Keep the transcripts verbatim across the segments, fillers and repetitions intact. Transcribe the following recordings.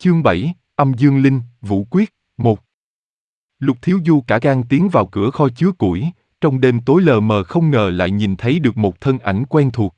Chương bảy, Âm Dương Linh, Vũ Quyết, một. Lục Thiếu Du cả gan tiến vào cửa kho chứa củi, trong đêm tối lờ mờ không ngờ lại nhìn thấy được một thân ảnh quen thuộc.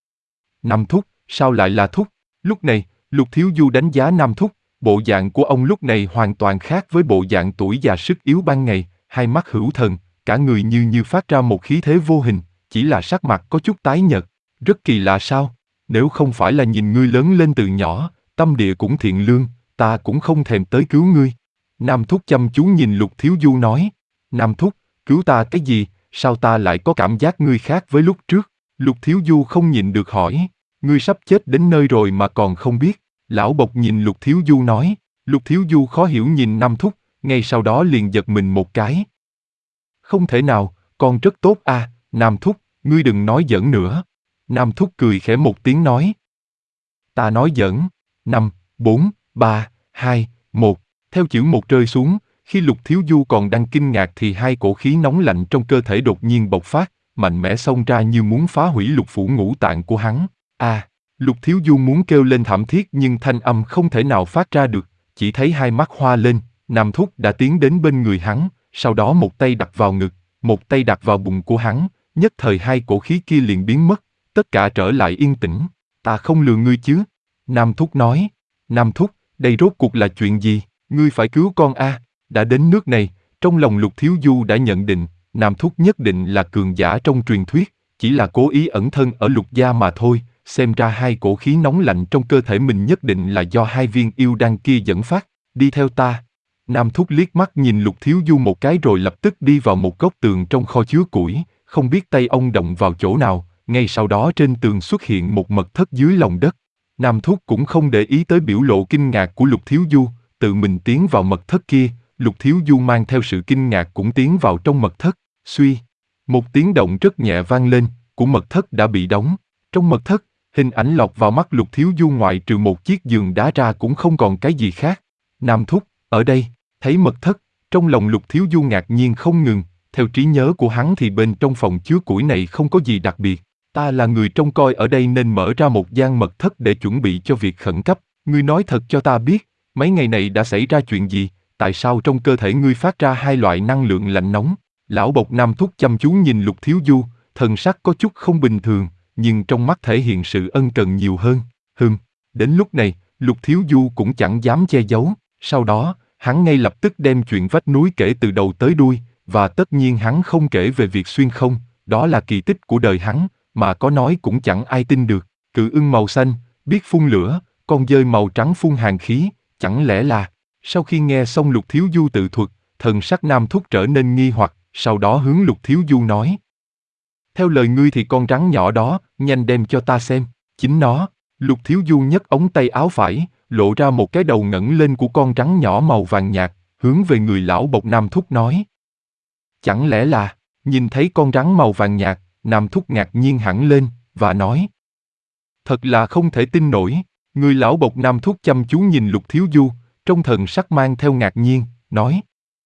Nam Thúc, sao lại là Thúc? Lúc này, Lục Thiếu Du đánh giá Nam Thúc, bộ dạng của ông lúc này hoàn toàn khác với bộ dạng tuổi già sức yếu ban ngày, hai mắt hữu thần, cả người như như phát ra một khí thế vô hình, chỉ là sắc mặt có chút tái nhợt. Rất kỳ lạ sao? Nếu không phải là nhìn ngươi lớn lên từ nhỏ, tâm địa cũng thiện lương, ta cũng không thèm tới cứu ngươi. Nam Thúc chăm chú nhìn Lục Thiếu Du nói, Nam Thúc, cứu ta cái gì, sao ta lại có cảm giác ngươi khác với lúc trước? Lục Thiếu Du không nhịn được hỏi, ngươi sắp chết đến nơi rồi mà còn không biết. Lão Bộc nhìn Lục Thiếu Du nói, Lục Thiếu Du khó hiểu nhìn Nam Thúc, ngay sau đó liền giật mình một cái. Không thể nào, con rất tốt à, Nam Thúc, ngươi đừng nói giỡn nữa. Nam Thúc cười khẽ một tiếng nói. Ta nói giỡn. Năm, bốn, ba, hai, một. Theo chữ một rơi xuống, khi Lục Thiếu Du còn đang kinh ngạc thì hai cổ khí nóng lạnh trong cơ thể đột nhiên bộc phát, mạnh mẽ xông ra như muốn phá hủy lục phủ ngũ tạng của hắn. À, Lục Thiếu Du muốn kêu lên thảm thiết nhưng thanh âm không thể nào phát ra được, chỉ thấy hai mắt hoa lên, Nam Thúc đã tiến đến bên người hắn, sau đó một tay đặt vào ngực, một tay đặt vào bụng của hắn, nhất thời hai cổ khí kia liền biến mất, tất cả trở lại yên tĩnh. Ta không lừa ngươi chứ? Nam Thúc nói. Nam Thúc, đây rốt cuộc là chuyện gì? Ngươi phải cứu con a. Đã đến nước này, trong lòng Lục Thiếu Du đã nhận định, Nam Thúc nhất định là cường giả trong truyền thuyết, chỉ là cố ý ẩn thân ở Lục gia mà thôi, xem ra hai cổ khí nóng lạnh trong cơ thể mình nhất định là do hai viên yêu đan kia dẫn phát, đi theo ta. Nam Thúc liếc mắt nhìn Lục Thiếu Du một cái rồi lập tức đi vào một góc tường trong kho chứa củi, không biết tay ông động vào chỗ nào, ngay sau đó trên tường xuất hiện một mật thất dưới lòng đất. Nam Thúc cũng không để ý tới biểu lộ kinh ngạc của Lục Thiếu Du, tự mình tiến vào mật thất kia, Lục Thiếu Du mang theo sự kinh ngạc cũng tiến vào trong mật thất, suy. Một tiếng động rất nhẹ vang lên, của mật thất đã bị đóng. Trong mật thất, hình ảnh lọt vào mắt Lục Thiếu Du ngoại trừ một chiếc giường đá ra cũng không còn cái gì khác. Nam Thúc, ở đây, thấy mật thất, trong lòng Lục Thiếu Du ngạc nhiên không ngừng, theo trí nhớ của hắn thì bên trong phòng chứa củi này không có gì đặc biệt. Ta là người trông coi ở đây nên mở ra một gian mật thất để chuẩn bị cho việc khẩn cấp. Ngươi nói thật cho ta biết, mấy ngày này đã xảy ra chuyện gì, tại sao trong cơ thể ngươi phát ra hai loại năng lượng lạnh nóng? Lão Bộc Nam Thúc chăm chú nhìn Lục Thiếu Du, thần sắc có chút không bình thường, nhưng trong mắt thể hiện sự ân cần nhiều hơn. Hừm, đến lúc này, Lục Thiếu Du cũng chẳng dám che giấu, sau đó, hắn ngay lập tức đem chuyện vách núi kể từ đầu tới đuôi, và tất nhiên hắn không kể về việc xuyên không, đó là kỳ tích của đời hắn, mà có nói cũng chẳng ai tin được. Cự ưng màu xanh, biết phun lửa, con dơi màu trắng phun hàn khí, chẳng lẽ là... Sau khi nghe xong Lục Thiếu Du tự thuật, thần sắc Nam Thúc trở nên nghi hoặc, sau đó hướng Lục Thiếu Du nói. Theo lời ngươi thì con rắn nhỏ đó, nhanh đem cho ta xem, chính nó. Lục Thiếu Du nhấc ống tay áo phải, lộ ra một cái đầu ngẩng lên của con rắn nhỏ màu vàng nhạt, hướng về người lão Bộc Nam Thúc nói. Chẳng lẽ là, nhìn thấy con rắn màu vàng nhạt, Nam Thúc ngạc nhiên hẳn lên, và nói. Thật là không thể tin nổi, người lão Bộc Nam Thúc chăm chú nhìn Lục Thiếu Du, trong thần sắc mang theo ngạc nhiên, nói.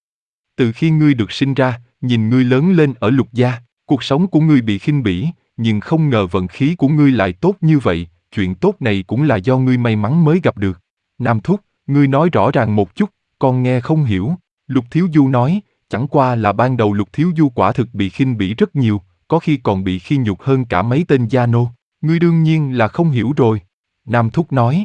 Từ khi ngươi được sinh ra, nhìn ngươi lớn lên ở Lục gia, cuộc sống của ngươi bị khinh bỉ, nhưng không ngờ vận khí của ngươi lại tốt như vậy, chuyện tốt này cũng là do ngươi may mắn mới gặp được. Nam Thúc, ngươi nói rõ ràng một chút, con nghe không hiểu. Lục Thiếu Du nói, chẳng qua là ban đầu Lục Thiếu Du quả thực bị khinh bỉ rất nhiều, có khi còn bị khi nhục hơn cả mấy tên gia nô. Ngươi đương nhiên là không hiểu rồi. Nam Thúc nói.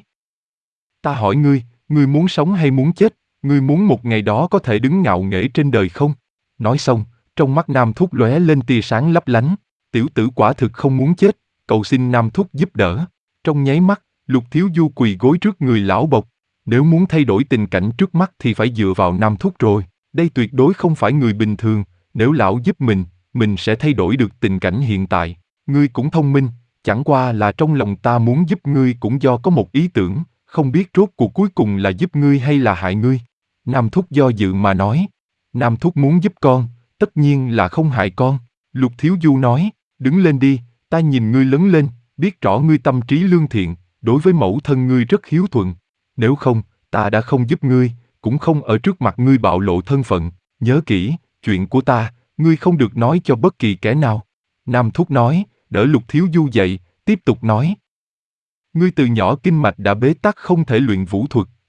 Ta hỏi ngươi, ngươi muốn sống hay muốn chết? Ngươi muốn một ngày đó có thể đứng ngạo nghễ trên đời không? Nói xong, trong mắt Nam Thúc lóe lên tia sáng lấp lánh. Tiểu tử quả thực không muốn chết, cầu xin Nam Thúc giúp đỡ. Trong nháy mắt, Lục Thiếu Du quỳ gối trước người lão Bộc. Nếu muốn thay đổi tình cảnh trước mắt thì phải dựa vào Nam Thúc rồi. Đây tuyệt đối không phải người bình thường. Nếu lão giúp mình, mình sẽ thay đổi được tình cảnh hiện tại. Ngươi cũng thông minh, chẳng qua là trong lòng ta muốn giúp ngươi cũng do có một ý tưởng, không biết rốt cuộc cuối cùng là giúp ngươi hay là hại ngươi. Nam Thúc do dự mà nói. Nam Thúc muốn giúp con, tất nhiên là không hại con. Lục Thiếu Du nói, đứng lên đi, ta nhìn ngươi lớn lên, biết rõ ngươi tâm trí lương thiện, đối với mẫu thân ngươi rất hiếu thuận. Nếu không, ta đã không giúp ngươi, cũng không ở trước mặt ngươi bạo lộ thân phận. Nhớ kỹ, chuyện của ta, ngươi không được nói cho bất kỳ kẻ nào. Nam Thúc nói, đỡ Lục Thiếu Du dậy, tiếp tục nói. Ngươi từ nhỏ kinh mạch đã bế tắc không thể luyện vũ thuật,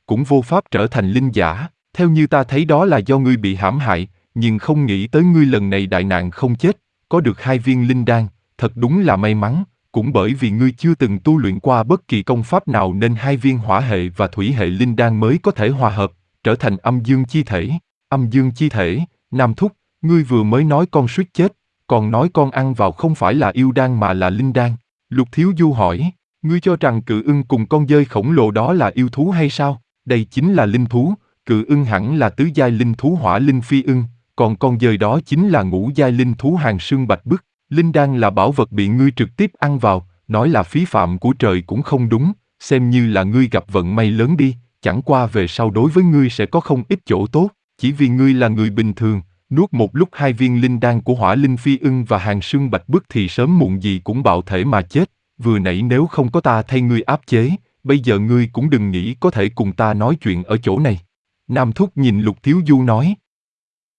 cũng vô pháp trở thành linh giả. Theo như ta thấy đó là do ngươi bị hãm hại, nhưng không nghĩ tới ngươi lần này đại nạn không chết, có được hai viên linh đan, thật đúng là may mắn, cũng bởi vì ngươi chưa từng tu luyện qua bất kỳ công pháp nào nên hai viên hỏa hệ và thủy hệ linh đan mới có thể hòa hợp, trở thành âm dương chi thể. Âm dương chi thể, Nam Thúc, ngươi vừa mới nói con suýt chết, còn nói con ăn vào không phải là yêu đan mà là linh đan. Lục Thiếu Du hỏi, ngươi cho rằng cự ưng cùng con dơi khổng lồ đó là yêu thú hay sao? Đây chính là linh thú, cự ưng hẳn là tứ giai linh thú hỏa linh phi ưng, còn con dơi đó chính là ngũ giai linh thú hàng sương bạch bức. Linh đan là bảo vật bị ngươi trực tiếp ăn vào, nói là phí phạm của trời cũng không đúng, xem như là ngươi gặp vận may lớn đi, chẳng qua về sau đối với ngươi sẽ có không ít chỗ tốt, chỉ vì ngươi là người bình thường, nuốt một lúc hai viên linh đan của hỏa linh phi ưng và hàng sương bạch bức thì sớm muộn gì cũng bạo thể mà chết, vừa nãy nếu không có ta thay ngươi áp chế, bây giờ ngươi cũng đừng nghĩ có thể cùng ta nói chuyện ở chỗ này. Nam Thúc nhìn Lục Thiếu Du nói,